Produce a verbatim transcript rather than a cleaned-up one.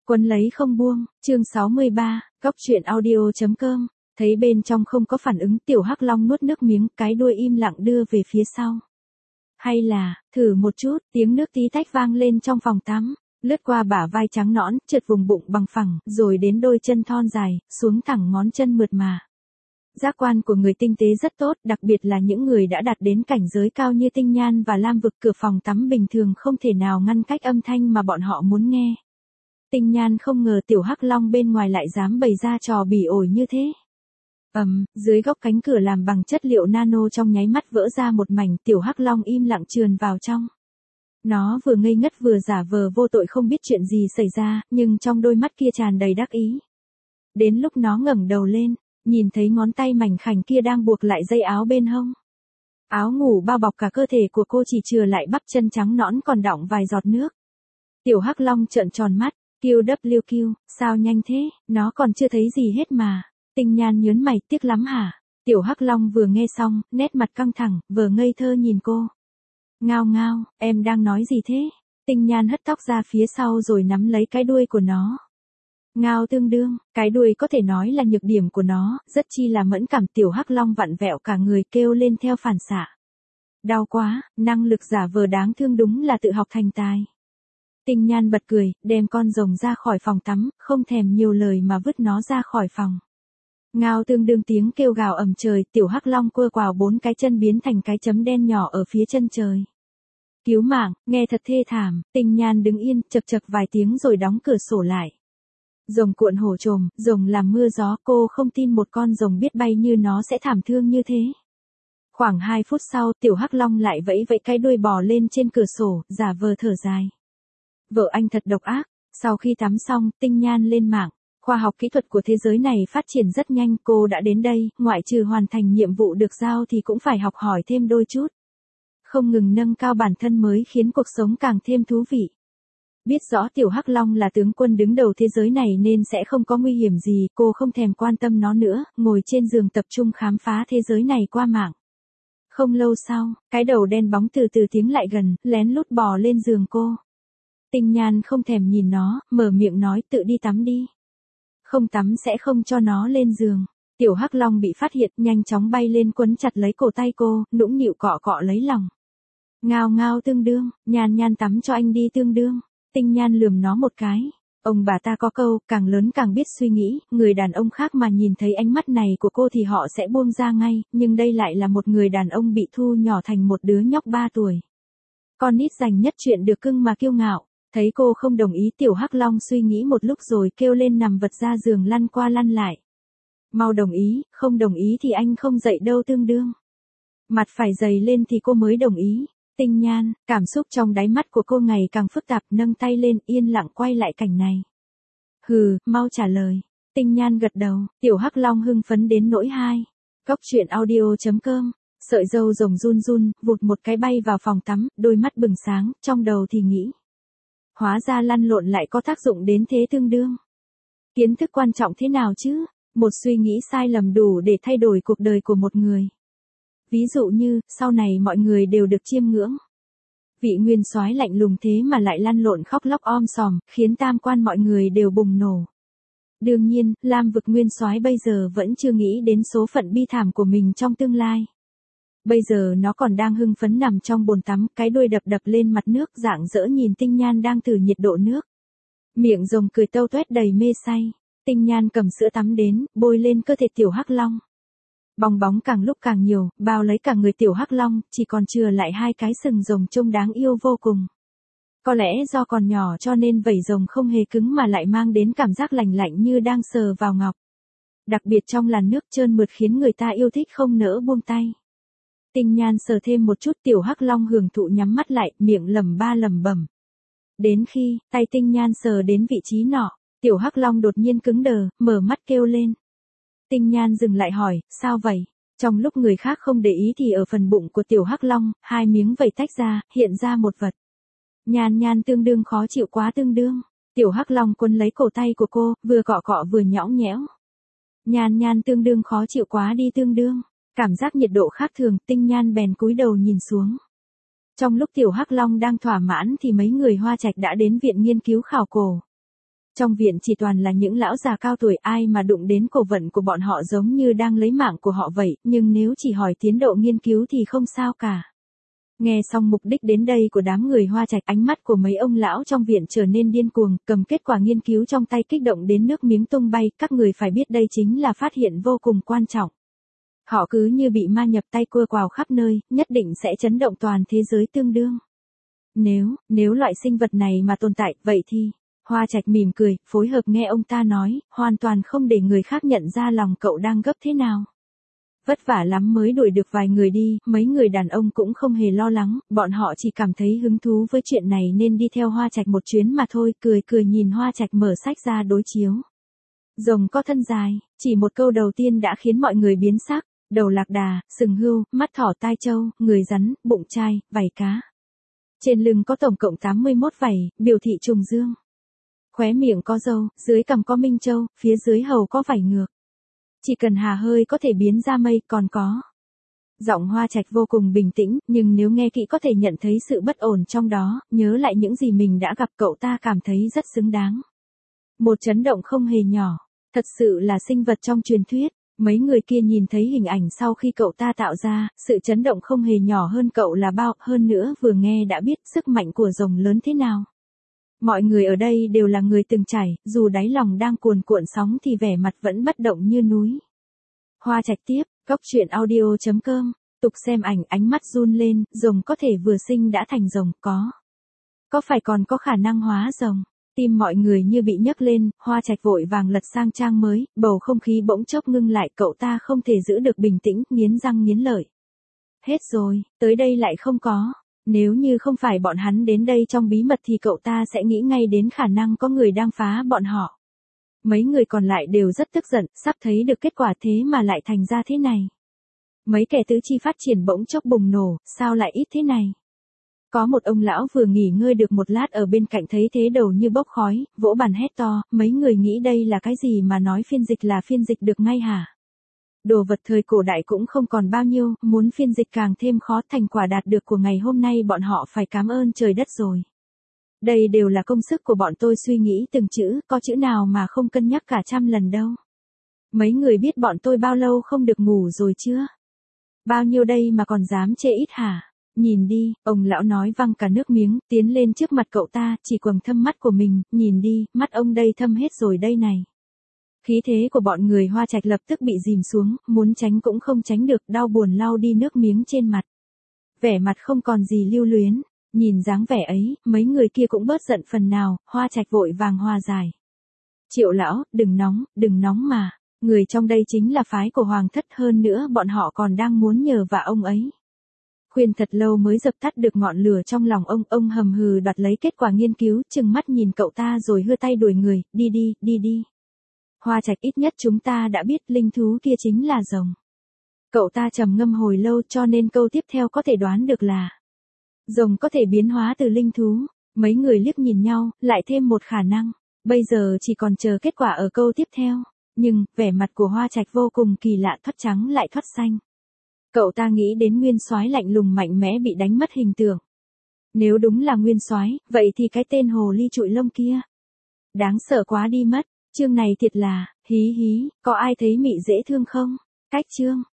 Quấn lấy không buông, chương sáu mươi ba, góc truyện audio.com, thấy bên trong không có phản ứng tiểu hắc long nuốt nước miếng, cái đuôi im lặng đưa về phía sau. Hay là, thử một chút, tiếng nước tí tách vang lên trong phòng tắm, lướt qua bả vai trắng nõn, trượt vùng bụng bằng phẳng, rồi đến đôi chân thon dài, xuống thẳng ngón chân mượt mà. Giác quan của người tinh tế rất tốt, đặc biệt là những người đã đạt đến cảnh giới cao như Tinh Nhan và Lam Vực. Cửa phòng tắm bình thường không thể nào ngăn cách âm thanh mà bọn họ muốn nghe. Tinh Nhan không ngờ tiểu hắc long bên ngoài lại dám bày ra trò bỉ ổi như thế. Ầm, um, dưới góc cánh cửa làm bằng chất liệu nano trong nháy mắt vỡ ra một mảnh, tiểu hắc long im lặng trườn vào trong. Nó vừa ngây ngất vừa giả vờ vô tội không biết chuyện gì xảy ra, nhưng trong đôi mắt kia tràn đầy đắc ý. Đến lúc nó ngẩng đầu lên, nhìn thấy ngón tay mảnh khảnh kia đang buộc lại dây áo bên hông. Áo ngủ bao bọc cả cơ thể của cô, chỉ chừa lại bắp chân trắng nõn còn đọng vài giọt nước. Tiểu hắc long trợn tròn mắt, kiu đắp kiu, sao nhanh thế, nó còn chưa thấy gì hết mà. Tinh Nhan nhớn mày, tiếc lắm hả? Tiểu hắc long vừa nghe xong, nét mặt căng thẳng, vờ ngây thơ nhìn cô. Ngao ngao, em đang nói gì thế? Tinh Nhan hất tóc ra phía sau rồi nắm lấy cái đuôi của nó. Ngao tương đương, cái đuôi có thể nói là nhược điểm của nó, rất chi là mẫn cảm. Tiểu hắc long vặn vẹo cả người, kêu lên theo phản xạ. Đau quá, năng lực giả vờ đáng thương đúng là tự học thành tài. Tinh Nhan bật cười, đem con rồng ra khỏi phòng tắm, không thèm nhiều lời mà vứt nó ra khỏi phòng. Ngao tương đương tiếng kêu gào ầm trời, tiểu hắc long quơ quào bốn cái chân biến thành cái chấm đen nhỏ ở phía chân trời. Cứu mạng, nghe thật thê thảm. Tinh Nhan đứng yên, chậc chậc vài tiếng rồi đóng cửa sổ lại. Rồng cuộn hổ trồm, rồng làm mưa gió, cô không tin một con rồng biết bay như nó sẽ thảm thương như thế. Khoảng hai phút sau, tiểu hắc long lại vẫy vẫy cái đuôi bò lên trên cửa sổ, giả vờ thở dài. Vợ anh thật độc ác. Sau khi tắm xong, Tinh Nhan lên mạng. Khoa học kỹ thuật của thế giới này phát triển rất nhanh, cô đã đến đây, ngoại trừ hoàn thành nhiệm vụ được giao thì cũng phải học hỏi thêm đôi chút. Không ngừng nâng cao bản thân mới khiến cuộc sống càng thêm thú vị. Biết rõ tiểu hắc long là tướng quân đứng đầu thế giới này nên sẽ không có nguy hiểm gì, cô không thèm quan tâm nó nữa, ngồi trên giường tập trung khám phá thế giới này qua mạng. Không lâu sau, cái đầu đen bóng từ từ tiến lại gần, lén lút bò lên giường cô. Tinh Nhan không thèm nhìn nó, mở miệng nói, tự đi tắm đi. Không tắm sẽ không cho nó lên giường. Tiểu hắc long bị phát hiện, nhanh chóng bay lên quấn chặt lấy cổ tay cô, nũng nịu cọ cọ lấy lòng. Ngao ngao tương đương, Nhan Nhan tắm cho anh đi tương đương. Tinh Nhan lườm nó một cái. Ông bà ta có câu, càng lớn càng biết suy nghĩ, người đàn ông khác mà nhìn thấy ánh mắt này của cô thì họ sẽ buông ra ngay, nhưng đây lại là một người đàn ông bị thu nhỏ thành một đứa nhóc ba tuổi. Con nít dành nhất chuyện được cưng mà kiêu ngạo. Thấy cô không đồng ý, tiểu hắc long suy nghĩ một lúc rồi kêu lên nằm vật ra giường lăn qua lăn lại. Mau đồng ý, không đồng ý thì anh không dậy đâu tương đương. Mặt phải dày lên thì cô mới đồng ý. Tinh Nhan, cảm xúc trong đáy mắt của cô ngày càng phức tạp, nâng tay lên, yên lặng quay lại cảnh này. Hừ, mau trả lời. Tinh Nhan gật đầu, tiểu hắc long hưng phấn đến nỗi hai. Góc truyện audio.com, sợi dâu rồng run run, vụt một cái bay vào phòng tắm, đôi mắt bừng sáng, trong đầu thì nghĩ. Hóa ra lăn lộn lại có tác dụng đến thế tương đương. Kiến thức quan trọng thế nào chứ? Một suy nghĩ sai lầm đủ để thay đổi cuộc đời của một người. Ví dụ như, sau này mọi người đều được chiêm ngưỡng. Vị nguyên soái lạnh lùng thế mà lại lăn lộn khóc lóc om sòm, khiến tam quan mọi người đều bùng nổ. Đương nhiên, Lam Vực nguyên soái bây giờ vẫn chưa nghĩ đến số phận bi thảm của mình trong tương lai. Bây giờ nó còn đang hưng phấn nằm trong bồn tắm, cái đuôi đập đập lên mặt nước, rạng rỡ nhìn Tinh Nhan đang thử nhiệt độ nước. Miệng rồng cười tâu tuét đầy mê say. Tinh Nhan cầm sữa tắm đến, bôi lên cơ thể tiểu hắc long. Bong bóng càng lúc càng nhiều, bao lấy cả người tiểu hắc long, chỉ còn chừa lại hai cái sừng rồng trông đáng yêu vô cùng. Có lẽ do còn nhỏ cho nên vảy rồng không hề cứng mà lại mang đến cảm giác lành lạnh như đang sờ vào ngọc. Đặc biệt trong làn nước trơn mượt khiến người ta yêu thích không nỡ buông tay. Tinh Nhan sờ thêm một chút, tiểu hắc long hưởng thụ nhắm mắt lại, miệng lẩm ba lẩm bẩm. Đến khi, tay Tinh Nhan sờ đến vị trí nọ, tiểu hắc long đột nhiên cứng đờ, mở mắt kêu lên. Tinh Nhan dừng lại hỏi, sao vậy? Trong lúc người khác không để ý thì ở phần bụng của tiểu hắc long, hai miếng vảy tách ra, hiện ra một vật. Nhan Nhan tương đương khó chịu quá tương đương. Tiểu hắc long quấn lấy cổ tay của cô, vừa cọ cọ vừa nhõng nhẽo. Nhan Nhan tương đương khó chịu quá đi tương đương. Cảm giác nhiệt độ khác thường, Tinh Nhan bèn cúi đầu nhìn xuống. Trong lúc tiểu hắc long đang thỏa mãn thì mấy người Hoa Trạch đã đến viện nghiên cứu khảo cổ. Trong viện chỉ toàn là những lão già cao tuổi, ai mà đụng đến cổ vận của bọn họ giống như đang lấy mạng của họ vậy, nhưng nếu chỉ hỏi tiến độ nghiên cứu thì không sao cả. Nghe xong mục đích đến đây của đám người Hoa Trạch, ánh mắt của mấy ông lão trong viện trở nên điên cuồng, cầm kết quả nghiên cứu trong tay kích động đến nước miếng tung bay, các người phải biết đây chính là phát hiện vô cùng quan trọng. Họ cứ như bị ma nhập, tay cua quào khắp nơi, nhất định sẽ chấn động toàn thế giới tương đương. Nếu, nếu loại sinh vật này mà tồn tại, vậy thì... Hoa Trạch mỉm cười, phối hợp nghe ông ta nói, hoàn toàn không để người khác nhận ra lòng cậu đang gấp thế nào. Vất vả lắm mới đuổi được vài người đi, mấy người đàn ông cũng không hề lo lắng, bọn họ chỉ cảm thấy hứng thú với chuyện này nên đi theo Hoa Trạch một chuyến mà thôi, cười cười nhìn Hoa Trạch mở sách ra đối chiếu. Rồng có thân dài, chỉ một câu đầu tiên đã khiến mọi người biến sắc, đầu lạc đà, sừng hươu, mắt thỏ tai trâu, người rắn, bụng trai, vảy cá. Trên lưng có tổng cộng tám mươi mốt vảy, biểu thị trùng dương. Khóe miệng có râu, dưới cằm có minh châu, phía dưới hầu có vảy ngược. Chỉ cần hà hơi có thể biến ra mây, còn có. Giọng Hoa Trạch vô cùng bình tĩnh, nhưng nếu nghe kỹ có thể nhận thấy sự bất ổn trong đó, nhớ lại những gì mình đã gặp, cậu ta cảm thấy rất xứng đáng. Một chấn động không hề nhỏ, thật sự là sinh vật trong truyền thuyết. Mấy người kia nhìn thấy hình ảnh sau khi cậu ta tạo ra, sự chấn động không hề nhỏ hơn cậu là bao, hơn nữa vừa nghe đã biết sức mạnh của rồng lớn thế nào. Mọi người ở đây đều là người từng trải, dù đáy lòng đang cuồn cuộn sóng thì vẻ mặt vẫn bất động như núi. Hoa Trạch tiếp, góc truyện audio chấm com, tục xem ảnh, ánh mắt run lên, rồng có thể vừa sinh đã thành rồng, có. Có phải còn có khả năng hóa rồng? Tim mọi người như bị nhấc lên, Hoa Trạch vội vàng lật sang trang mới, bầu không khí bỗng chốc ngưng lại, cậu ta không thể giữ được bình tĩnh, nghiến răng nghiến lợi. Hết rồi, tới đây lại không có. Nếu như không phải bọn hắn đến đây trong bí mật thì cậu ta sẽ nghĩ ngay đến khả năng có người đang phá bọn họ. Mấy người còn lại đều rất tức giận, sắp thấy được kết quả thế mà lại thành ra thế này. Mấy kẻ tứ chi phát triển bỗng chốc bùng nổ, sao lại ít thế này? Có một ông lão vừa nghỉ ngơi được một lát ở bên cạnh thấy thế đầu như bốc khói, vỗ bàn hét to, mấy người nghĩ đây là cái gì mà nói phiên dịch là phiên dịch được ngay hả? Đồ vật thời cổ đại cũng không còn bao nhiêu, muốn phiên dịch càng thêm khó, thành quả đạt được của ngày hôm nay bọn họ phải cảm ơn trời đất rồi. Đây đều là công sức của bọn tôi suy nghĩ từng chữ, có chữ nào mà không cân nhắc cả trăm lần đâu. Mấy người biết bọn tôi bao lâu không được ngủ rồi chưa? Bao nhiêu đây mà còn dám chê ít hả? Nhìn đi, ông lão nói văng cả nước miếng, tiến lên trước mặt cậu ta, chỉ quầng thâm mắt của mình, nhìn đi, mắt ông đây thâm hết rồi đây này. Khí thế của bọn người Hoa Trạch lập tức bị dìm xuống, muốn tránh cũng không tránh được, đau buồn lau đi nước miếng trên mặt. Vẻ mặt không còn gì lưu luyến, nhìn dáng vẻ ấy, mấy người kia cũng bớt giận phần nào, Hoa Trạch vội vàng hòa giải. Triệu lão, đừng nóng, đừng nóng mà, người trong đây chính là phái của Hoàng thất, hơn nữa bọn họ còn đang muốn nhờ vả ông ấy. Khuyên thật lâu mới dập tắt được ngọn lửa trong lòng ông, ông hầm hừ đoạt lấy kết quả nghiên cứu, chừng mắt nhìn cậu ta rồi hưa tay đuổi người, đi đi, đi đi. Hoa Trạch, ít nhất chúng ta đã biết linh thú kia chính là rồng. Cậu ta trầm ngâm hồi lâu cho nên câu tiếp theo có thể đoán được là rồng có thể biến hóa từ linh thú. Mấy người liếc nhìn nhau, lại thêm một khả năng. Bây giờ chỉ còn chờ kết quả ở câu tiếp theo. Nhưng, vẻ mặt của Hoa Trạch vô cùng kỳ lạ, thoát trắng lại thoát xanh. Cậu ta nghĩ đến Nguyên Soái lạnh lùng mạnh mẽ bị đánh mất hình tượng. Nếu đúng là Nguyên Soái, vậy thì cái tên hồ ly trụi lông kia đáng sợ quá đi mất. Chương này thiệt là, hí hí, có ai thấy mị dễ thương không? Cách chương